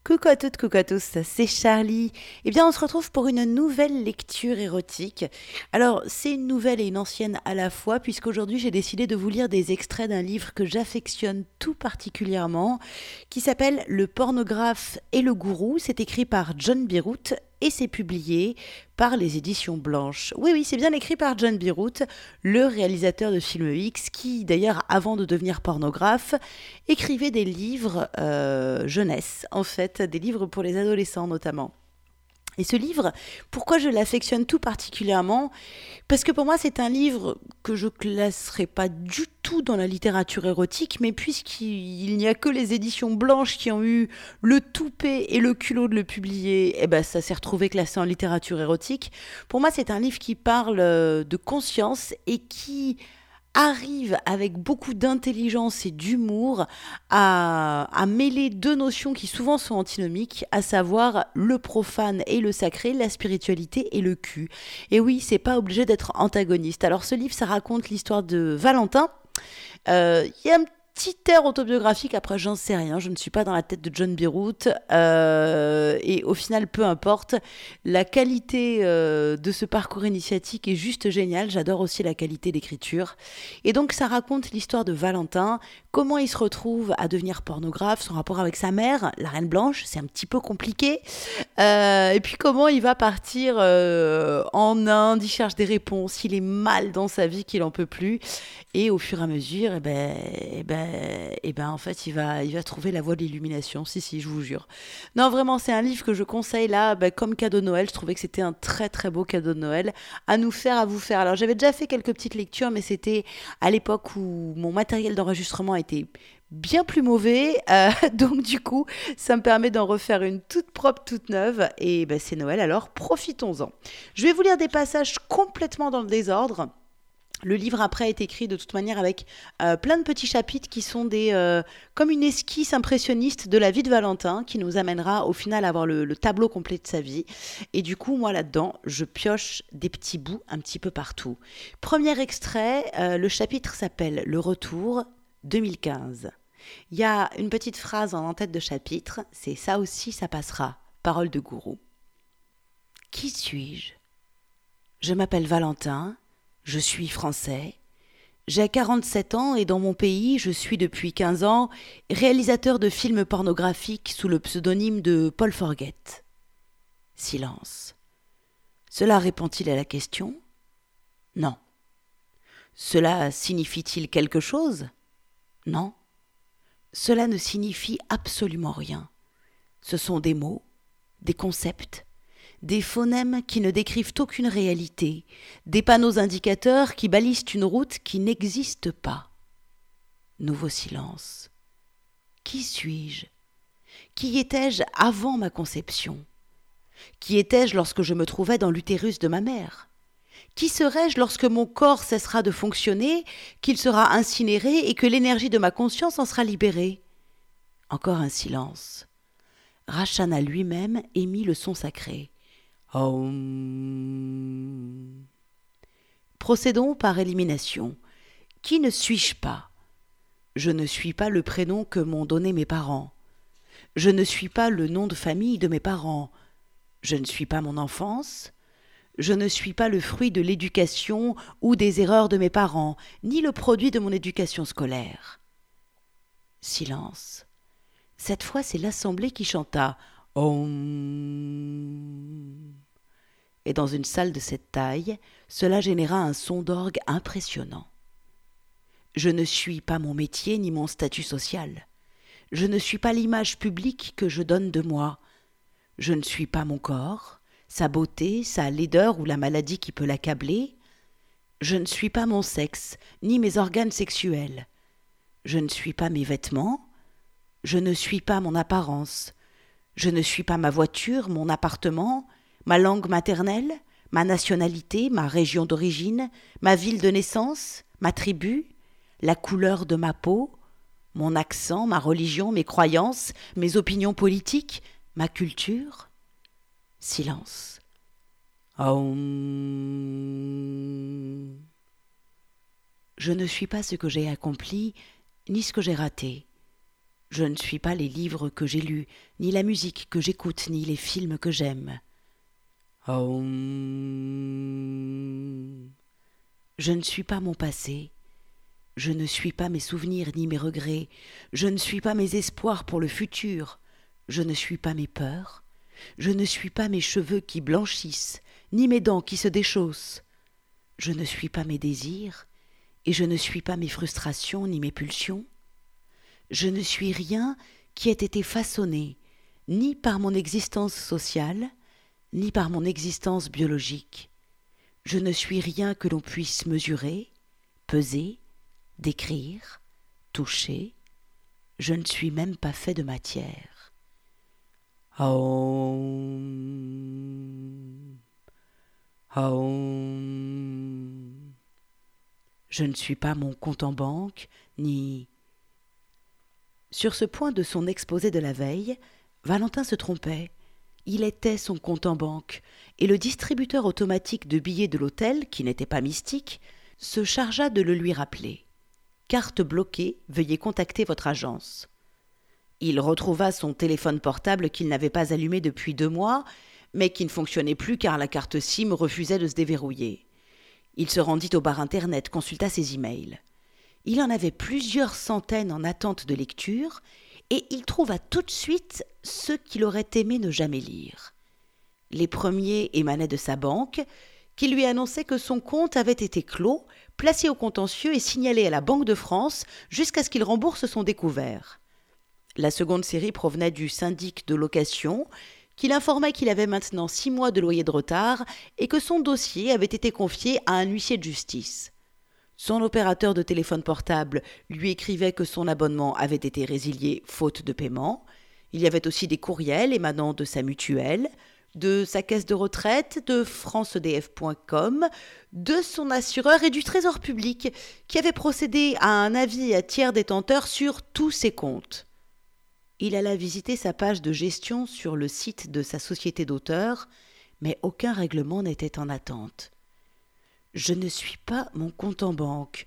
Coucou à toutes, coucou à tous, c'est Charlie. Eh bien, on se retrouve pour une nouvelle lecture érotique. Alors, c'est une nouvelle et une ancienne à la fois, puisqu'aujourd'hui j'ai décidé de vous lire des extraits d'un livre que j'affectionne tout particulièrement, qui s'appelle Le pornographe et le gourou. C'est écrit par John Bierut et c'est publié par les éditions Blanches. Oui, oui, c'est bien écrit par John Bierut, le réalisateur de films X, qui d'ailleurs, avant de devenir pornographe, écrivait des livres jeunesse, en fait, des livres pour les adolescents notamment. Et ce livre, pourquoi je l'affectionne tout particulièrement? Parce que pour moi, c'est un livre que je classerai pas du tout dans la littérature érotique, mais puisqu'il n'y a que les éditions Blanches qui ont eu le toupet et le culot de le publier, eh ben ça s'est retrouvé classé en littérature érotique. Pour moi, c'est un livre qui parle de conscience et qui arrive avec beaucoup d'intelligence et d'humour à mêler deux notions qui souvent sont antinomiques, à savoir le profane et le sacré, la spiritualité et le cul. Et oui, c'est pas obligé d'être antagoniste. Alors ce livre, ça raconte l'histoire de Valentin. Il y a un petit air autobiographique, après j'en sais rien, je ne suis pas dans la tête de John Bierut, et au final peu importe, la qualité de ce parcours initiatique est juste géniale, j'adore aussi la qualité d'écriture, et donc ça raconte l'histoire de Valentin, comment il se retrouve à devenir pornographe, son rapport avec sa mère, la Reine Blanche, c'est un petit peu compliqué, et puis comment il va partir en Inde, il cherche des réponses, il est mal dans sa vie qu'il en peut plus, et au fur et à mesure, en fait, il va trouver la voie de l'illumination. Si, je vous jure. Non, vraiment, c'est un livre que je conseille là, comme cadeau de Noël. Je trouvais que c'était un très très beau cadeau de Noël à nous faire, à vous faire. Alors, j'avais déjà fait quelques petites lectures, mais c'était à l'époque où mon matériel d'enregistrement était bien plus mauvais. Donc, du coup, ça me permet d'en refaire une toute propre, toute neuve. Et c'est Noël, alors profitons-en. Je vais vous lire des passages complètement dans le désordre. Le livre après est écrit de toute manière avec plein de petits chapitres qui sont comme une esquisse impressionniste de la vie de Valentin qui nous amènera au final à avoir le tableau complet de sa vie. Et du coup, moi là-dedans, je pioche des petits bouts un petit peu partout. Premier extrait, le chapitre s'appelle Le Retour 2015. Il y a une petite phrase en tête de chapitre, c'est ça aussi ça passera, parole de gourou. Qui suis-je? Je m'appelle Valentin. Je suis français. J'ai 47 ans et dans mon pays, je suis depuis 15 ans réalisateur de films pornographiques sous le pseudonyme de Paul Forget. Silence. Cela répond-il à la question? Non. Cela signifie-t-il quelque chose? Non. Cela ne signifie absolument rien. Ce sont des mots, des concepts, des phonèmes qui ne décrivent aucune réalité, des panneaux indicateurs qui balisent une route qui n'existe pas. Nouveau silence. Qui suis-je? Qui étais-je avant ma conception? Qui étais-je lorsque je me trouvais dans l'utérus de ma mère? Qui serai-je lorsque mon corps cessera de fonctionner, qu'il sera incinéré et que l'énergie de ma conscience en sera libérée? Encore un silence. Rachana lui-même émit le son sacré. Om. Procédons par élimination. Qui ne suis-je pas? Je ne suis pas le prénom que m'ont donné mes parents. Je ne suis pas le nom de famille de mes parents. Je ne suis pas mon enfance. Je ne suis pas le fruit de l'éducation ou des erreurs de mes parents, ni le produit de mon éducation scolaire. Silence. Cette fois, c'est l'assemblée qui chanta Om. Et dans une salle de cette taille, cela généra un son d'orgue impressionnant. Je ne suis pas mon métier ni mon statut social. Je ne suis pas l'image publique que je donne de moi. Je ne suis pas mon corps, sa beauté, sa laideur ou la maladie qui peut l'accabler. Je ne suis pas mon sexe, ni mes organes sexuels. Je ne suis pas mes vêtements. Je ne suis pas mon apparence. Je ne suis pas ma voiture, mon appartement, ma langue maternelle, ma nationalité, ma région d'origine, ma ville de naissance, ma tribu, la couleur de ma peau, mon accent, ma religion, mes croyances, mes opinions politiques, ma culture. Silence. Aum. Je ne suis pas ce que j'ai accompli, ni ce que j'ai raté. Je ne suis pas les livres que j'ai lus, ni la musique que j'écoute, ni les films que j'aime. Aum. Je ne suis pas mon passé. Je ne suis pas mes souvenirs ni mes regrets. Je ne suis pas mes espoirs pour le futur. Je ne suis pas mes peurs. Je ne suis pas mes cheveux qui blanchissent, ni mes dents qui se déchaussent. Je ne suis pas mes désirs, et je ne suis pas mes frustrations ni mes pulsions. Je ne suis rien qui ait été façonné, ni par mon existence sociale, ni par mon existence biologique. Je ne suis rien que l'on puisse mesurer, peser, décrire, toucher. Je ne suis même pas fait de matière. Aum. Aum. Je ne suis pas mon compte en banque, ni... Sur ce point de son exposé de la veille, Valentin se trompait. Il était son compte en banque, et le distributeur automatique de billets de l'hôtel, qui n'était pas mystique, se chargea de le lui rappeler. Carte bloquée, veuillez contacter votre agence. Il retrouva son téléphone portable qu'il n'avait pas allumé depuis 2 mois, mais qui ne fonctionnait plus car la carte SIM refusait de se déverrouiller. Il se rendit au bar internet, consulta ses emails. Il en avait plusieurs centaines en attente de lecture, et il trouva tout de suite ceux qu'il aurait aimé ne jamais lire. Les premiers émanaient de sa banque, qui lui annonçait que son compte avait été clos, placé au contentieux et signalé à la Banque de France jusqu'à ce qu'il rembourse son découvert. La seconde série provenait du syndic de location, qui l'informait qu'il avait maintenant 6 mois de loyer de retard et que son dossier avait été confié à un huissier de justice. Son opérateur de téléphone portable lui écrivait que son abonnement avait été résilié faute de paiement. Il y avait aussi des courriels émanant de sa mutuelle, de sa caisse de retraite, de franceedf.com, de son assureur et du Trésor public, qui avait procédé à un avis à tiers détenteur sur tous ses comptes. Il alla visiter sa page de gestion sur le site de sa société d'auteur, mais aucun règlement n'était en attente. Je ne suis pas mon compte en banque.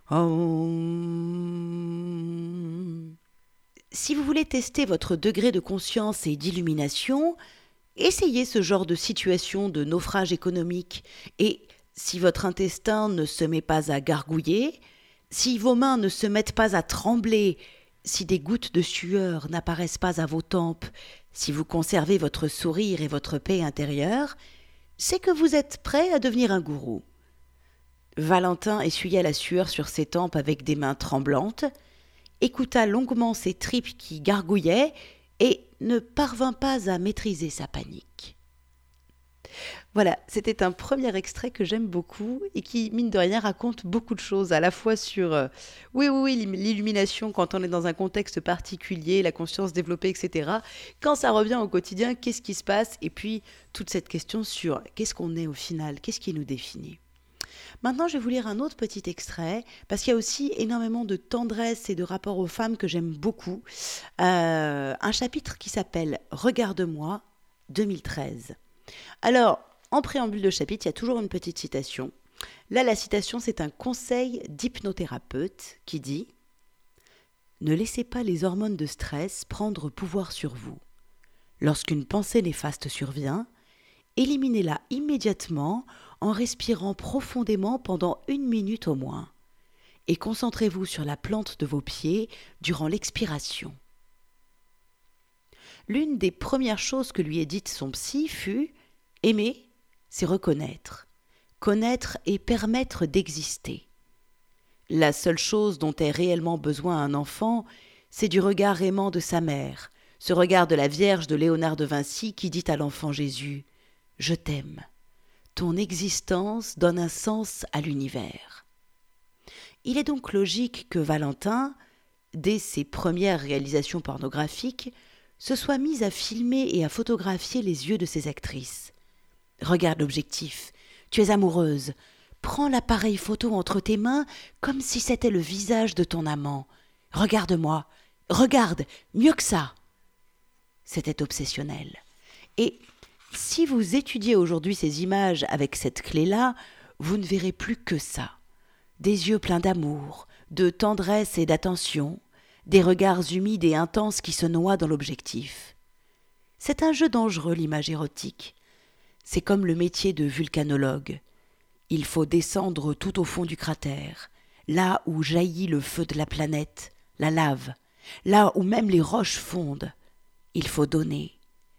Si vous voulez tester votre degré de conscience et d'illumination, essayez ce genre de situation de naufrage économique et si votre intestin ne se met pas à gargouiller, si vos mains ne se mettent pas à trembler, si des gouttes de sueur n'apparaissent pas à vos tempes, si vous conservez votre sourire et votre paix intérieure, c'est que vous êtes prêt à devenir un gourou. Valentin essuya la sueur sur ses tempes avec des mains tremblantes, écouta longuement ses tripes qui gargouillaient et ne parvint pas à maîtriser sa panique. Voilà, c'était un premier extrait que j'aime beaucoup et qui, mine de rien, raconte beaucoup de choses, à la fois sur l'illumination quand on est dans un contexte particulier, la conscience développée, etc. Quand ça revient au quotidien, qu'est-ce qui se passe? Et puis, toute cette question sur qu'est-ce qu'on est au final, qu'est-ce qui nous définit? Maintenant, je vais vous lire un autre petit extrait, parce qu'il y a aussi énormément de tendresse et de rapport aux femmes que j'aime beaucoup. Un chapitre qui s'appelle « Regarde-moi 2013 ». Alors, en préambule de chapitre, il y a toujours une petite citation. Là, la citation, c'est un conseil d'hypnothérapeute qui dit « Ne laissez pas les hormones de stress prendre pouvoir sur vous. Lorsqu'une pensée néfaste survient, éliminez-la immédiatement en respirant profondément pendant 1 minute au moins et concentrez-vous sur la plante de vos pieds durant l'expiration. » L'une des premières choses que lui ait dites son psy fut « Aimer, c'est reconnaître. Connaître et permettre d'exister. La seule chose dont ait réellement besoin un enfant, c'est du regard aimant de sa mère, ce regard de la Vierge de Léonard de Vinci qui dit à l'enfant Jésus « Je t'aime. Ton existence donne un sens à l'univers. » Il est donc logique que Valentin, dès ses premières réalisations pornographiques, se soit mis à filmer et à photographier les yeux de ses actrices. Regarde l'objectif, tu es amoureuse. Prends l'appareil photo entre tes mains comme si c'était le visage de ton amant. Regarde-moi, regarde, mieux que ça. C'était obsessionnel. Et si vous étudiez aujourd'hui ces images avec cette clé-là, vous ne verrez plus que ça. Des yeux pleins d'amour, de tendresse et d'attention, des regards humides et intenses qui se noient dans l'objectif. C'est un jeu dangereux, l'image érotique. C'est comme le métier de vulcanologue. Il faut descendre tout au fond du cratère, là où jaillit le feu de la planète, la lave, là où même les roches fondent. Il faut donner,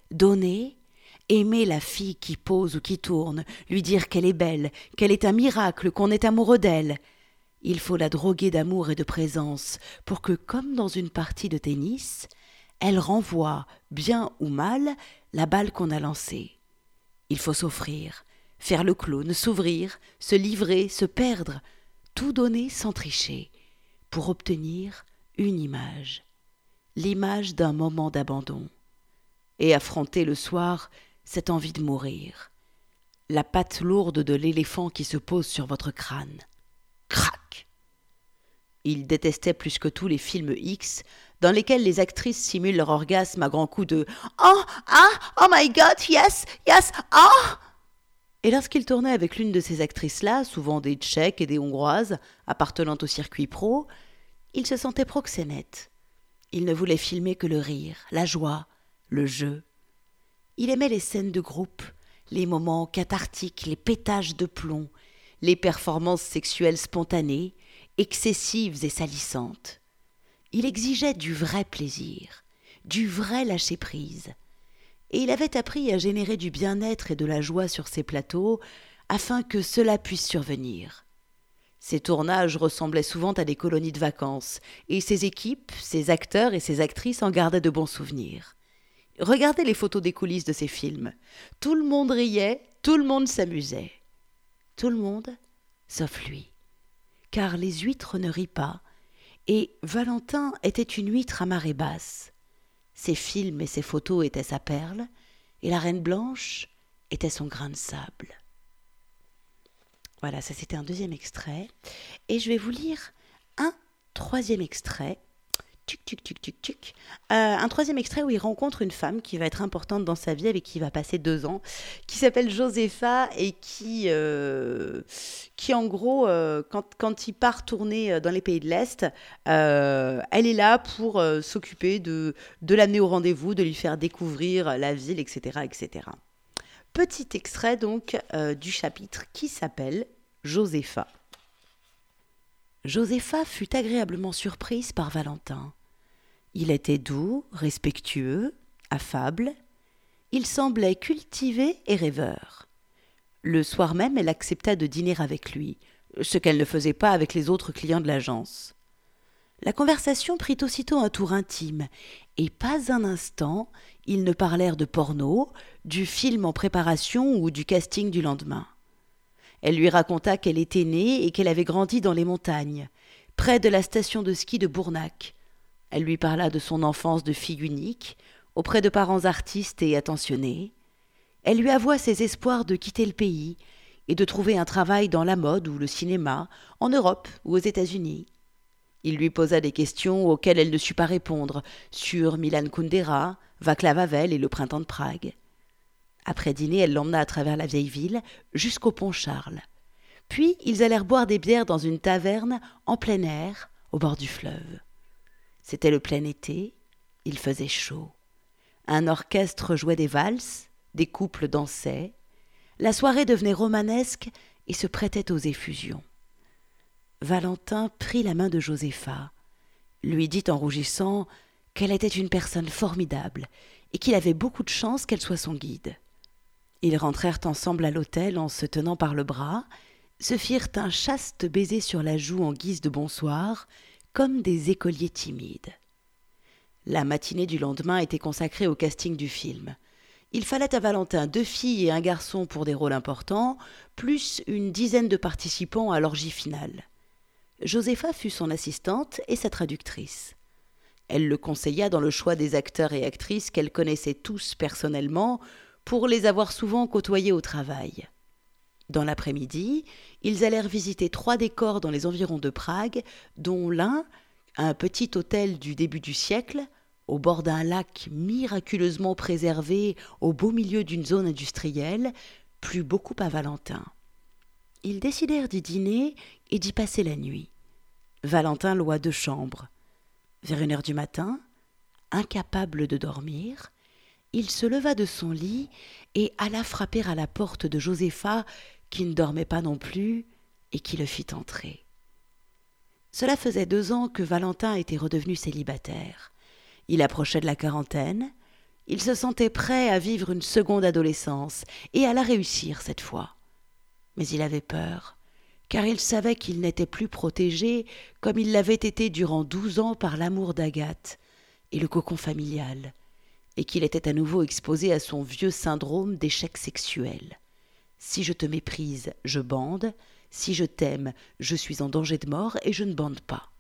aimer la fille qui pose ou qui tourne, lui dire qu'elle est belle, qu'elle est un miracle, qu'on est amoureux d'elle. Il faut la droguer d'amour et de présence pour que, comme dans une partie de tennis, elle renvoie, bien ou mal, la balle qu'on a lancée. Il faut s'offrir, faire le clown, s'ouvrir, se livrer, se perdre, tout donner sans tricher, pour obtenir une image, l'image d'un moment d'abandon, et affronter le soir cette envie de mourir, la patte lourde de l'éléphant qui se pose sur votre crâne. Crac! Il détestait plus que tout les films X dans lesquels les actrices simulent leur orgasme à grands coups de « Oh, ah, oh my God, yes, yes, ah !» Et lorsqu'il tournait avec l'une de ces actrices-là, souvent des Tchèques et des Hongroises, appartenant au circuit pro, il se sentait proxénète. Il ne voulait filmer que le rire, la joie, le jeu. Il aimait les scènes de groupe, les moments cathartiques, les pétages de plomb, les performances sexuelles spontanées, excessives et salissantes. Il exigeait du vrai plaisir, du vrai lâcher-prise. Et il avait appris à générer du bien-être et de la joie sur ses plateaux afin que cela puisse survenir. Ses tournages ressemblaient souvent à des colonies de vacances, et ses équipes, ses acteurs et ses actrices en gardaient de bons souvenirs. Regardez les photos des coulisses de ces films. Tout le monde riait, tout le monde s'amusait. Tout le monde, sauf lui. Car les huîtres ne rient pas, et Valentin était une huître à marée basse. Ses films et ses photos étaient sa perle, et la Reine Blanche était son grain de sable. Voilà, ça c'était un deuxième extrait. Et je vais vous lire un troisième extrait. Un troisième extrait où il rencontre une femme qui va être importante dans sa vie, avec qui il va passer 2 ans, qui s'appelle Josepha et qui en gros, quand il part tourner dans les pays de l'Est, elle est là pour s'occuper de l'amener au rendez-vous, de lui faire découvrir la ville, etc. etc. Petit extrait donc du chapitre qui s'appelle Josepha. Josepha fut agréablement surprise par Valentin. Il était doux, respectueux, affable. Il semblait cultivé et rêveur. Le soir même, elle accepta de dîner avec lui, ce qu'elle ne faisait pas avec les autres clients de l'agence. La conversation prit aussitôt un tour intime, et pas un instant, ils ne parlèrent de porno, du film en préparation ou du casting du lendemain. Elle lui raconta qu'elle était née et qu'elle avait grandi dans les montagnes, près de la station de ski de Bournac. Elle lui parla de son enfance de fille unique, auprès de parents artistes et attentionnés. Elle lui avoua ses espoirs de quitter le pays et de trouver un travail dans la mode ou le cinéma, en Europe ou aux États-Unis. Il lui posa des questions auxquelles elle ne sut pas répondre, sur Milan Kundera, Václav Havel et le printemps de Prague. Après dîner, elle l'emmena à travers la vieille ville, jusqu'au pont Charles. Puis ils allèrent boire des bières dans une taverne en plein air, au bord du fleuve. C'était le plein été, il faisait chaud. Un orchestre jouait des valses, des couples dansaient. La soirée devenait romanesque et se prêtait aux effusions. Valentin prit la main de Josepha, lui dit en rougissant qu'elle était une personne formidable et qu'il avait beaucoup de chance qu'elle soit son guide. Ils rentrèrent ensemble à l'hôtel en se tenant par le bras, se firent un chaste baiser sur la joue en guise de bonsoir, comme des écoliers timides. La matinée du lendemain était consacrée au casting du film. Il fallait à Valentin 2 filles et un garçon pour des rôles importants, plus une dizaine de participants à l'orgie finale. Josepha fut son assistante et sa traductrice. Elle le conseilla dans le choix des acteurs et actrices qu'elle connaissait tous personnellement, pour les avoir souvent côtoyés au travail. Dans l'après-midi, ils allèrent visiter 3 décors dans les environs de Prague, dont l'un, un petit hôtel du début du siècle, au bord d'un lac miraculeusement préservé au beau milieu d'une zone industrielle, plut beaucoup à Valentin. Ils décidèrent d'y dîner et d'y passer la nuit. Valentin loua 2 chambres. Vers 1 heure du matin, incapable de dormir, il se leva de son lit et alla frapper à la porte de Josépha, qui ne dormait pas non plus, et qui le fit entrer. Cela faisait 2 ans que Valentin était redevenu célibataire. Il approchait de la quarantaine, il se sentait prêt à vivre une seconde adolescence, et à la réussir cette fois. Mais il avait peur, car il savait qu'il n'était plus protégé comme il l'avait été durant 12 ans par l'amour d'Agathe et le cocon familial, et qu'il était à nouveau exposé à son vieux syndrome d'échec sexuel. Si je te méprise, je bande. Si je t'aime, je suis en danger de mort et je ne bande pas.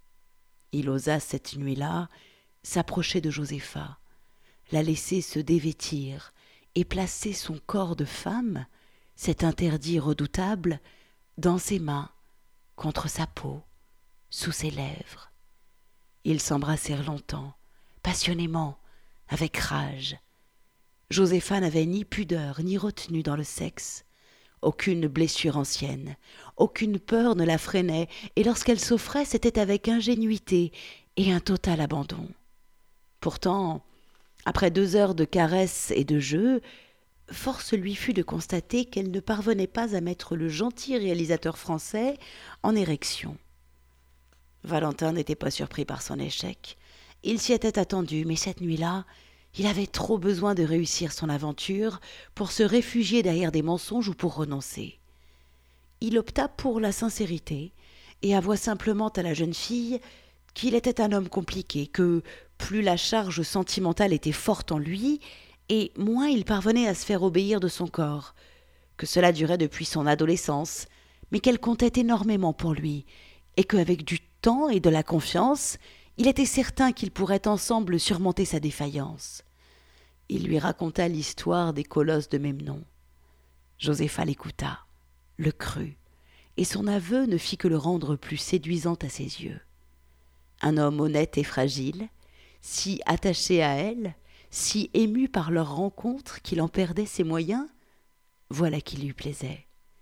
Il osa cette nuit-là s'approcher de Josépha, la laisser se dévêtir et placer son corps de femme, cet interdit redoutable, dans ses mains, contre sa peau, sous ses lèvres. Ils s'embrassèrent longtemps, passionnément, avec rage. Josépha n'avait ni pudeur ni retenue dans le sexe. Aucune blessure ancienne, aucune peur ne la freinait, et lorsqu'elle s'offrait, c'était avec ingénuité et un total abandon. Pourtant, après 2 heures de caresses et de jeux, force lui fut de constater qu'elle ne parvenait pas à mettre le gentil réalisateur français en érection. Valentin n'était pas surpris par son échec. Il s'y était attendu, mais cette nuit-là, il avait trop besoin de réussir son aventure pour se réfugier derrière des mensonges ou pour renoncer. Il opta pour la sincérité et avoua simplement à la jeune fille qu'il était un homme compliqué, que plus la charge sentimentale était forte en lui, et moins il parvenait à se faire obéir de son corps, que cela durait depuis son adolescence, mais qu'elle comptait énormément pour lui, et qu'avec du temps et de la confiance, il était certain qu'ils pourraient ensemble surmonter sa défaillance. Il lui raconta l'histoire des colosses de même nom. Josépha l'écouta, le crut, et son aveu ne fit que le rendre plus séduisant à ses yeux. Un homme honnête et fragile, si attaché à elle, si ému par leur rencontre qu'il en perdait ses moyens, voilà qui lui plaisait.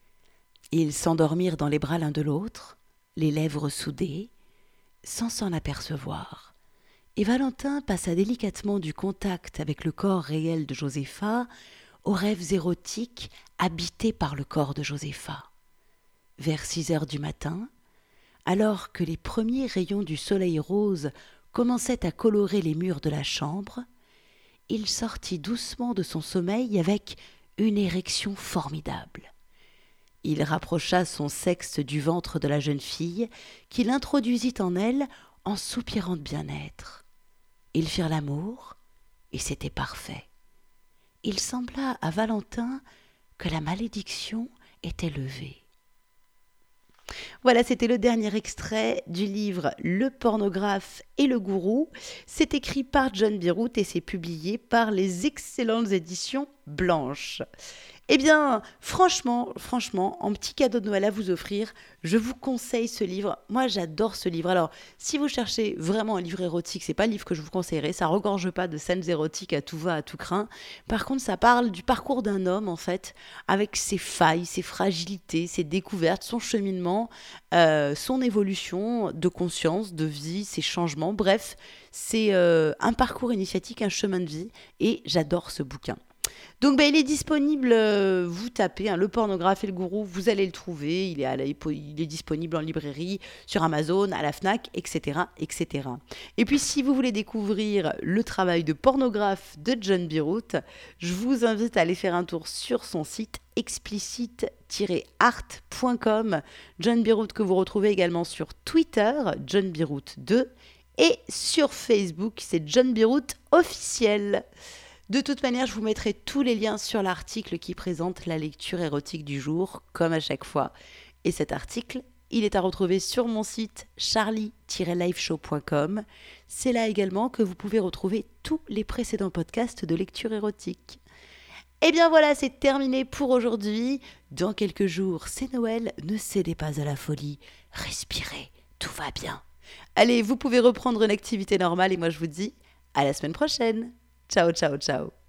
Ils s'endormirent dans les bras l'un de l'autre, les lèvres soudées, sans s'en apercevoir. Et Valentin passa délicatement du contact avec le corps réel de Josépha aux rêves érotiques habités par le corps de Josépha. Vers 6 heures du matin, alors que les premiers rayons du soleil rose commençaient à colorer les murs de la chambre, il sortit doucement de son sommeil avec une érection formidable. Il rapprocha son sexe du ventre de la jeune fille, qu'il introduisit en elle en soupirant de bien-être. Ils firent l'amour, et c'était parfait. Il sembla à Valentin que la malédiction était levée. Voilà, c'était le dernier extrait du livre Le pornographe et le gourou. C'est écrit par John Byrwood et c'est publié par les excellentes éditions Blanche. Eh bien, franchement, en petit cadeau de Noël à vous offrir, je vous conseille ce livre. Moi, j'adore ce livre. Alors, si vous cherchez vraiment un livre érotique, c'est pas le livre que je vous conseillerais. Ça regorge pas de scènes érotiques à tout va, à tout crin. Par contre, ça parle du parcours d'un homme, en fait, avec ses failles, ses fragilités, ses découvertes, son cheminement, son évolution de conscience, de vie, ses changements. Bref, c'est un parcours initiatique, un chemin de vie. Et j'adore ce bouquin. Donc il est disponible, vous tapez Le pornographe et le gourou, vous allez le trouver, il est disponible en librairie, sur Amazon, à la Fnac, etc., etc. Et puis si vous voulez découvrir le travail de pornographe de John Byrwood, je vous invite à aller faire un tour sur son site explicite-art.com. John Byrwood que vous retrouvez également sur Twitter, John Byrwood 2, et sur Facebook, c'est John Byrwood officiel. De toute manière, je vous mettrai tous les liens sur l'article qui présente la lecture érotique du jour, comme à chaque fois. Et cet article, il est à retrouver sur mon site charlie-liveshow.com. C'est là également que vous pouvez retrouver tous les précédents podcasts de lecture érotique. Et bien voilà, c'est terminé pour aujourd'hui. Dans quelques jours, c'est Noël. Ne cédez pas à la folie. Respirez, tout va bien. Allez, vous pouvez reprendre une activité normale et moi je vous dis à la semaine prochaine. Ciao, ciao, ciao.